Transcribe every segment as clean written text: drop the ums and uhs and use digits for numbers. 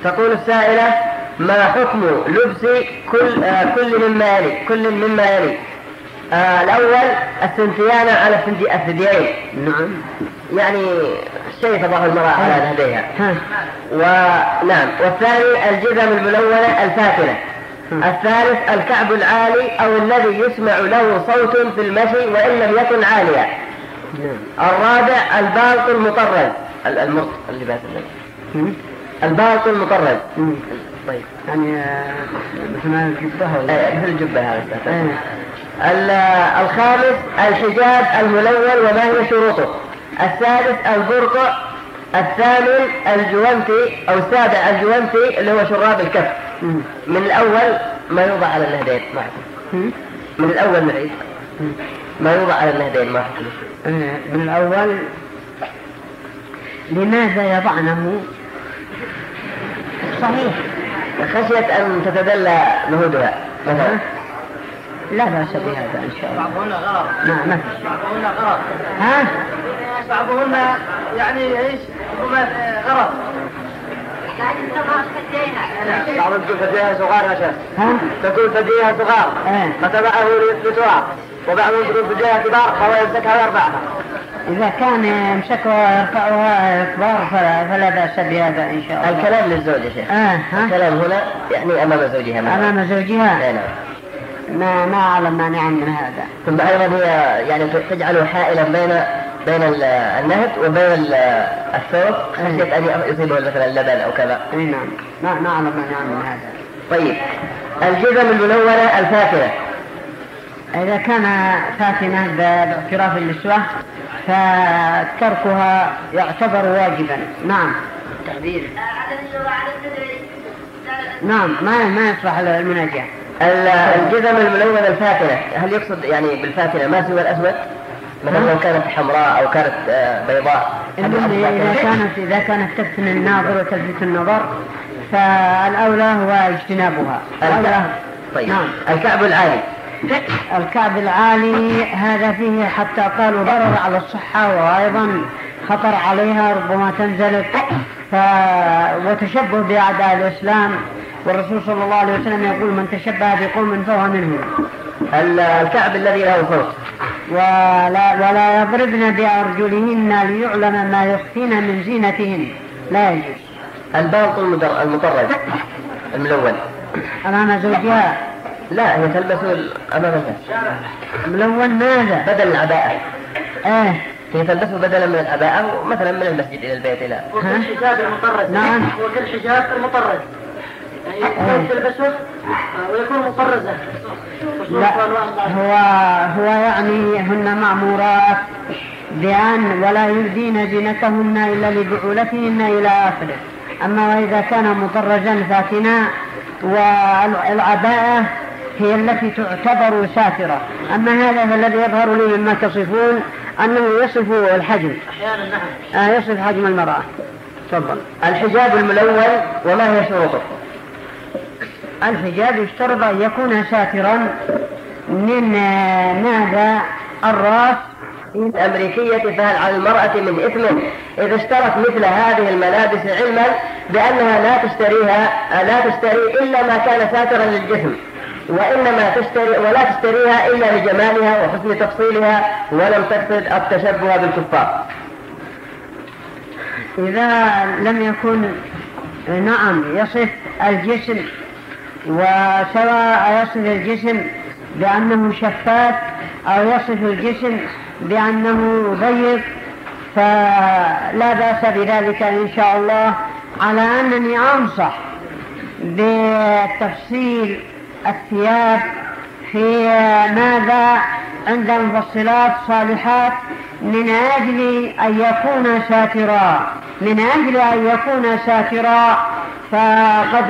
تقول السائلة: ما حكم لبس كل مما يلي؟ الأول السنتيان على الثديين. نعم. يعني الشيء تضعه المرأة على نهديها. ونعم. والثاني الجزم الملونة الفاتنة. الثالث الكعب العالي أو الذي يسمع له صوت في المشي وإن لم يكن عاليا. الرابع البالط المطرز. البالط المطرز. طيب يعني مثل الجبة ولا مثل الجبة هذا. الخامس الحجاب الملون وما هي شروطه. السادس البرقع. الثامن الجوانتي أو السابع الجوانتي اللي هو شراب الكف. من الأول ما يوضع على النهدين ما حكم. من الأول نعيد ما يوضع على النهدين ما حكم. من الأول لماذا يضعنه؟ صحيح خشية أن تتدلى نهودها مثلا. لا بأس بهذا إن شاء الله. بعضهن غرض. نعم. بعضهن غرض. ها؟ بعضهن يعني إيش؟ غرض. بعض تكون فديها صغار عشان. ها؟ تكون فديها صغار. فتبعه ليثبتها. وبعضهم تكون فديها كبار فهو يمسكها ويرفعها. إذا كان يمسكها ويرفعها كبار فلا بأس بهذا إن شاء الله. الكلام للزوج يا شيخ. الكلام هنا يعني أمام زوجها. أمام زوجها. ما أعلم مانعا من هذا. ثم أيضا هي يعني تجعله حائلا بين النهد وبين الثوب خشية أن يصيبه مثلا اللبن أو كذا. نعم ما أعلم مانعا من هذا. طيب الجزم الملونة الفاتنة. إذا كان فاتنة باعتراف النسوة فتركها يعتبر واجبا. نعم. تحديد. نعم ما يصلح المناجاة. الجزم الملونة الفاتنة هل يقصد يعني بالفاتنة ما سوى الأسود؟ مثلا لو كانت حمراء أو كانت بيضاء. إذا كانت تفتن الناظر وتلفت النظر فالأولى هو اجتنابها. طيب. نعم. الكعب العالي. الكعب العالي هذا فيه حتى قالوا ضرر على الصحة وأيضا خطر عليها ربما تنزلق وتشبه بأعداء الإسلام. والرسول صلى الله عليه وسلم يقول: من تشبه بقوم فهو منهم. الكعب الذي له صوت. ولا يضربن بأرجلهن ليعلم ما يخفين من زينتهن. لا يجوز. البالط المطرز الملون أمام زوجها. لا هي تلبسه أمام الناس. ملون ماذا؟ بدل العباءة. هي تلبسه بدلا من العباءة مثلا من المسجد إلى البيت إلى. والحجاب المطرز. نعم. والحجاب المطرز. يعني تلبسه ويكون مطرزا. لا هو يعني هن مأمورات بأن ولا يبدين زينتهن إلا لبعولتهن إلى آخره. أما وإذا كان مطرزا فاتنا والعباءة هي التي تعتبر ساترة. أما هذا فالذي يظهر لي مما تصفون أنه يصف الحجم. أحيانا يصف حجم المرأة. تفضل. الحجاب الملون وما هي شروطه؟ الحجاب يشترط أن يكون ساترا من ماذا؟ الرأس. الأمريكية فهل على المرأة من إثم إذا اشترت مثل هذه الملابس علما بأنها لا تشتري إلا ما كان ساترا للجسم وإنما ولا تشتريها إلا لجمالها وحسن تفصيلها ولم تقصد التشبه بالكفار؟ إذا لم يكن يصف الجسم وسواء يصف الجسم بأنه شفاف أو يصف الجسم بأنه ضيق فلا بأس بذلك إن شاء الله. على أنني أنصح بتفصيل الثياب في ماذا عند المفصلات صالحات من أجل أن يكون ساترا فقد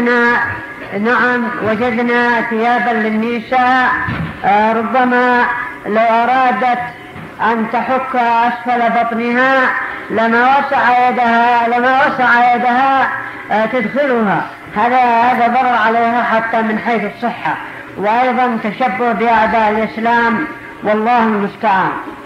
وجدنا ثيابا للنساء ربما لو أرادت أن تحك أسفل بطنها لما وسع يدها تدخلها. هذا ضرر عليها حتى من حيث الصحة وأيضا تشبه بأعداء الإسلام والله المستعان.